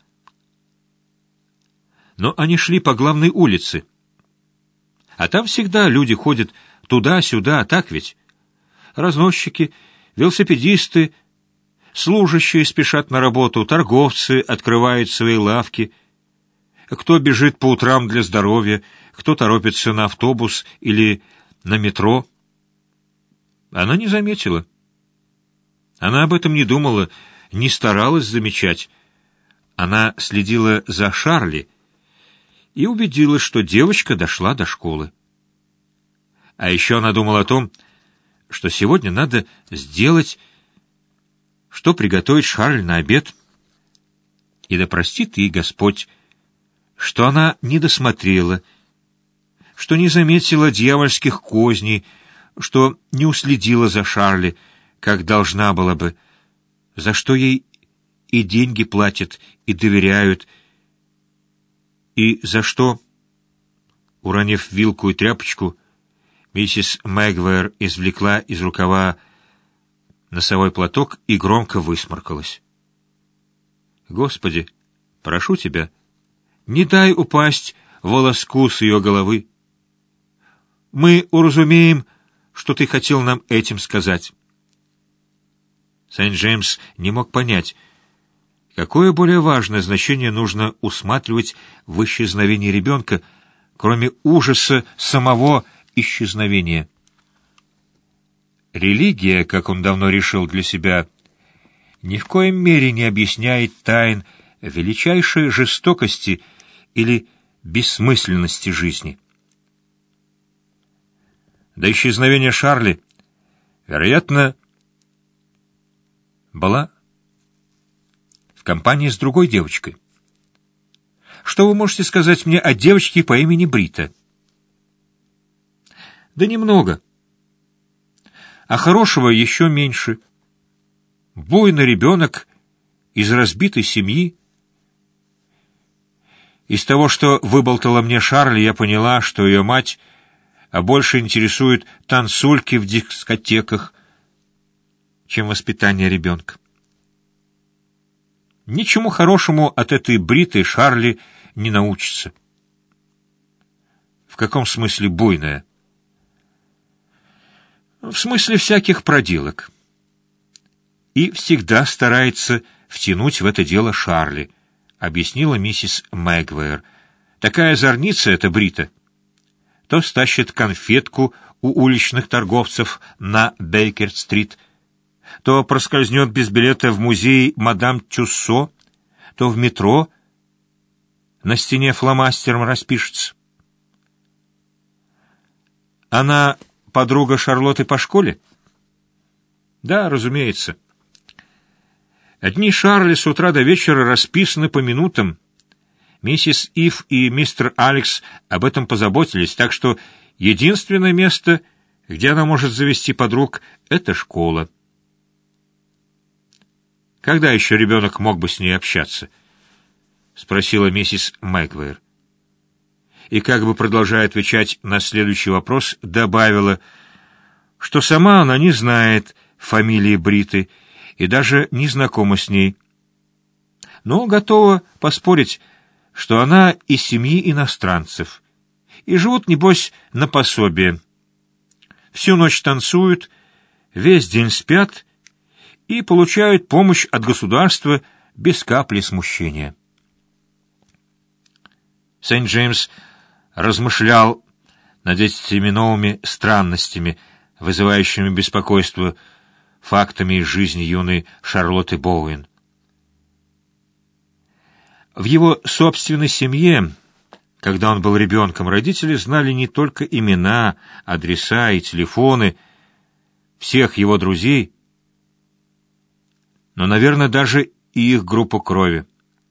Но они шли по главной улице. А там всегда люди ходят туда-сюда, так ведь? Разносчики, велосипедисты, служащие спешат на работу, торговцы открывают свои лавки. Кто бежит по утрам для здоровья, кто торопится на автобус или на метро. Она не заметила. Она об этом не думала, не старалась замечать. Она следила за Шарли и убедилась, что девочка дошла до школы. А еще она думала о том, что сегодня надо сделать, что приготовить Шарль на обед. И да простит ей Господь, что она не досмотрела, что не заметила дьявольских козней, что не уследила за Шарли, как должна была бы, за что ей и деньги платят, и доверяют, и за что, уронив вилку и тряпочку, миссис Мэгуайр извлекла из рукава носовой платок и громко высморкалась. «Господи, прошу Тебя, не дай упасть волоску с ее головы. Мы уразумеем, что Ты хотел нам этим сказать». Сент-Джеймс не мог понять, какое более важное значение нужно усматривать в исчезновении ребенка, кроме ужаса самого исчезновения. Религия, как он давно решил для себя, ни в коем мере не объясняет тайн величайшей жестокости или бессмысленности жизни. До исчезновения Шарли, вероятно, была в компании с другой девочкой. Что вы можете сказать мне о девочке по имени Брита? Да немного. А хорошего еще меньше. Буйный ребенок из разбитой семьи. Из того, что выболтала мне Шарли, я поняла, что ее мать а больше интересует танцульки в дискотеках, чем воспитание ребенка. Ничему хорошему от этой Бриты Шарли не научится. В каком смысле буйная? В смысле всяких проделок. И всегда старается втянуть в это дело Шарли, объяснила миссис Мэгвейр. Такая зорница эта Брита. То стащит конфетку у уличных торговцев на Бейкер-стрит, то проскользнет без билета в музей мадам Тюссо, то в метро на стене фломастером распишется. Она подруга Шарлотты по школе? Да, разумеется. Дни Шарли с утра до вечера расписаны по минутам. Миссис Ив и мистер Алекс об этом позаботились, так что единственное место, где она может завести подруг, — это школа. Когда еще ребенок мог бы с ней общаться? — спросила миссис Мэгвейр. И, как бы продолжая отвечать на следующий вопрос, добавила, что сама она не знает фамилии Бриты и даже не знакома с ней, но готова поспорить, что она из семьи иностранцев, и живут, небось, на пособие. Всю ночь танцуют, весь день спят и получают помощь от государства без капли смущения. Сент-Джеймс размышлял над этими новыми странностями, вызывающими беспокойство, фактами из жизни юной Шарлотты Боуэн. В его собственной семье, когда он был ребенком, родители знали не только имена, адреса и телефоны всех его друзей, но, наверное, даже и их группу крови.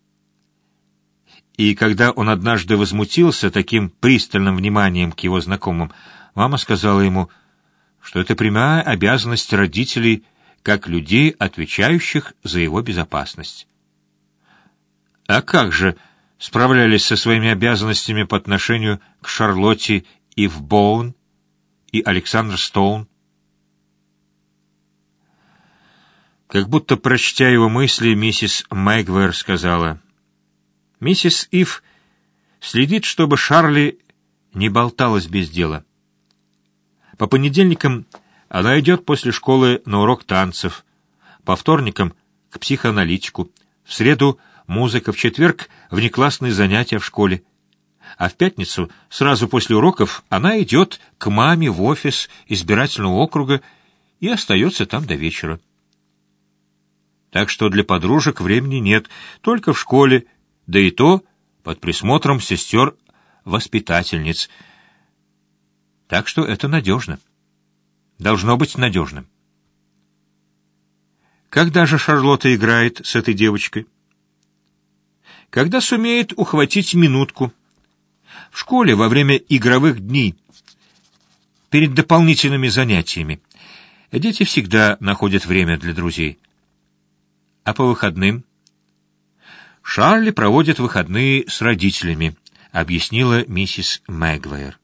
И когда он однажды возмутился таким пристальным вниманием к его знакомым, мама сказала ему, что это прямая обязанность родителей, как людей, отвечающих за его безопасность. А как же справлялись со своими обязанностями по отношению к Шарлотте Ив Боуэн и Александр Стоун? Как будто, прочтя его мысли, миссис Мэгвейр сказала: «Миссис Ив следит, чтобы Шарли не болталась без дела. По понедельникам она идет после школы на урок танцев, по вторникам — к психоаналитику, в среду — музыка, в четверг — внеклассные занятия в школе, а в пятницу, сразу после уроков, она идет к маме в офис избирательного округа и остается там до вечера. Так что для подружек времени нет, только в школе, да и то под присмотром сестер-воспитательниц. Так что это надежно. Должно быть надежным. Когда же Шарлотта играет с этой девочкой? Когда сумеет ухватить минутку. В школе во время игровых дней, перед дополнительными занятиями. Дети всегда находят время для друзей. А по выходным? Шарли проводит выходные с родителями, объяснила миссис Мэгвейр.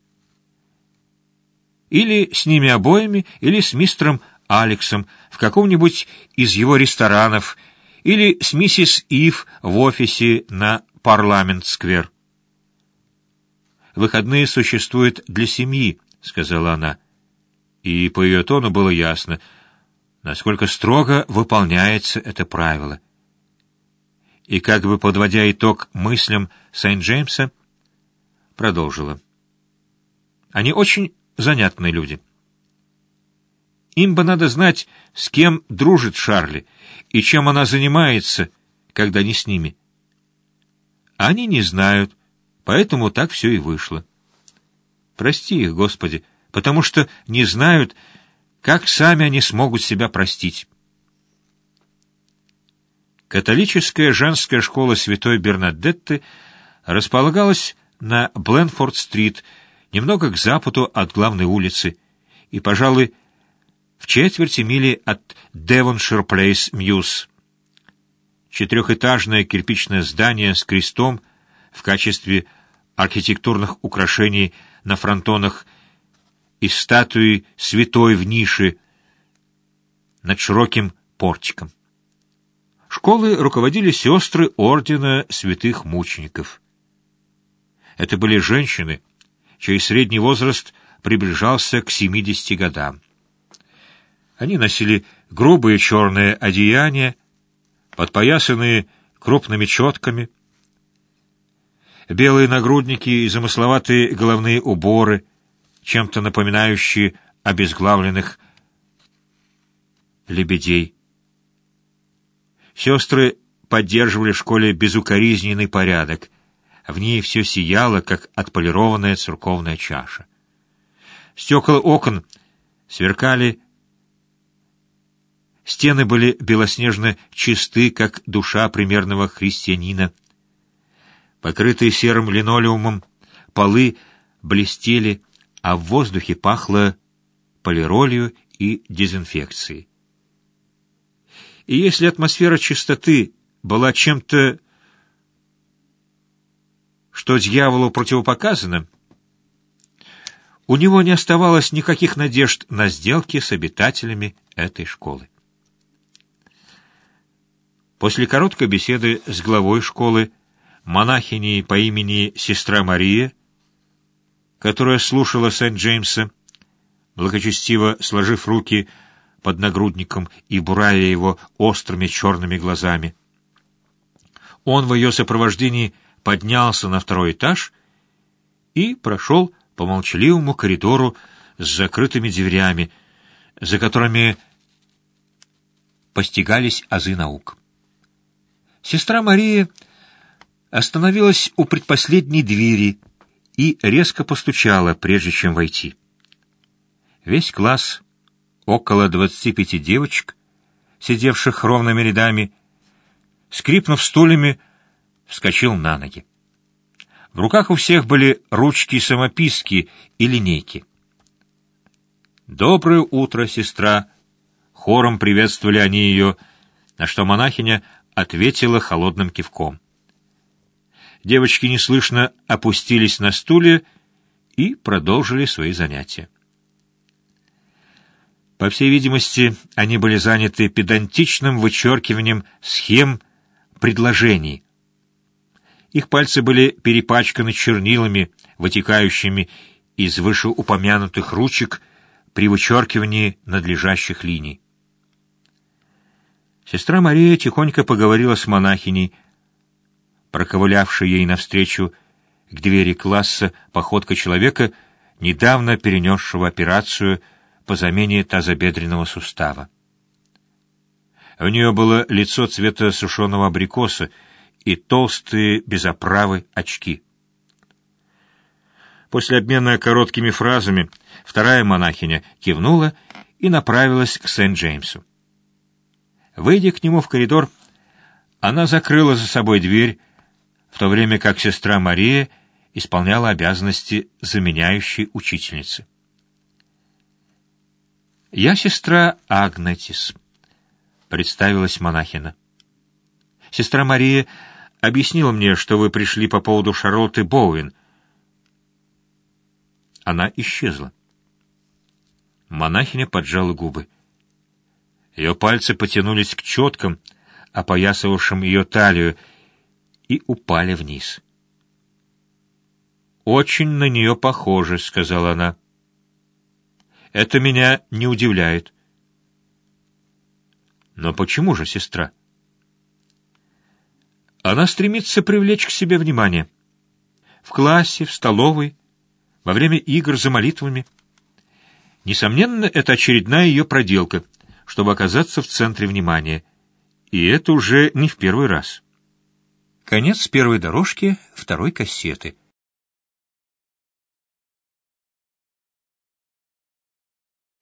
Или с ними обоими, или с мистером Алексом в каком-нибудь из его ресторанов, или с миссис Ив в офисе на Парламент-сквер. «Выходные существуют для семьи», — сказала она. И по ее тону было ясно, насколько строго выполняется это правило. И, как бы подводя итог мыслям Сент-Джеймса, продолжила. «Они очень занятные люди. Им бы надо знать, с кем дружит Шарли и чем она занимается, когда не с ними. Они не знают, поэтому так все и вышло. Прости их, Господи, потому что не знают, как сами они смогут себя простить». Католическая женская школа святой Бернадетты располагалась на Бленфорд-стрит, немного к западу от главной улицы, и, пожалуй, в четверти мили от Девоншир-Плейс-Мьюз. Четырехэтажное кирпичное здание с крестом в качестве архитектурных украшений на фронтонах и статуей святой в нише над широким портиком. Школой руководили сестры ордена святых мучеников. Это были женщины, чей средний возраст приближался к семидесяти годам. Они носили грубые черные одеяния, подпоясанные крупными четками, белые нагрудники и замысловатые головные уборы, чем-то напоминающие обезглавленных лебедей. Сестры поддерживали в школе безукоризненный порядок. В ней все сияло, как отполированная церковная чаша. Стекла окон сверкали, стены были белоснежно чисты, как душа примерного христианина. Покрытые серым линолеумом полы блестели, а в воздухе пахло полиролью и дезинфекцией. И если атмосфера чистоты была чем-то, что дьяволу противопоказано, у него не оставалось никаких надежд на сделки с обитателями этой школы. После короткой беседы с главой школы, монахиней по имени Сестра Мария, которая слушала Сент-Джеймса, благочестиво сложив руки под нагрудником и бурая его острыми черными глазами, он в ее сопровождении поднялся на второй этаж и прошел по молчаливому коридору с закрытыми дверями, за которыми постигались азы наук. Сестра Мария остановилась у предпоследней двери и резко постучала, прежде чем войти. Весь класс, около двадцати пяти девочек, сидевших ровными рядами, скрипнув стульями, вскочил на ноги. В руках у всех были ручки-самописки и линейки. «Доброе утро, сестра!» Хором приветствовали они ее, на что монахиня ответила холодным кивком. Девочки неслышно опустились на стулья и продолжили свои занятия. По всей видимости, они были заняты педантичным вычеркиванием схем предложений. Их пальцы были перепачканы чернилами, вытекающими из вышеупомянутых ручек при вычеркивании надлежащих линий. Сестра Мария тихонько поговорила с монахиней, проковылявшей ей навстречу к двери класса походкой человека, недавно перенесшего операцию по замене тазобедренного сустава. У нее было лицо цвета сушеного абрикоса и толстые, без оправы, очки. После обмена короткими фразами вторая монахиня кивнула и направилась к Сент-Джеймсу. Выйдя к нему в коридор, она закрыла за собой дверь, в то время как сестра Мария исполняла обязанности заменяющей учительницы. «Я сестра Агнетис», — представилась монахиня. «Сестра Мария объяснила мне, что вы пришли по поводу Шарлотты Боуэн». Она исчезла. Монахиня поджала губы. Ее пальцы потянулись к четкам, опоясывавшим ее талию, и упали вниз. «Очень на нее похоже», — сказала она. «Это меня не удивляет». «Но почему же, сестра?» Она стремится привлечь к себе внимание. В классе, в столовой, во время игр за молитвами. Несомненно, это очередная ее проделка, чтобы оказаться в центре внимания. И это уже не в первый раз. Конец первой дорожки второй кассеты.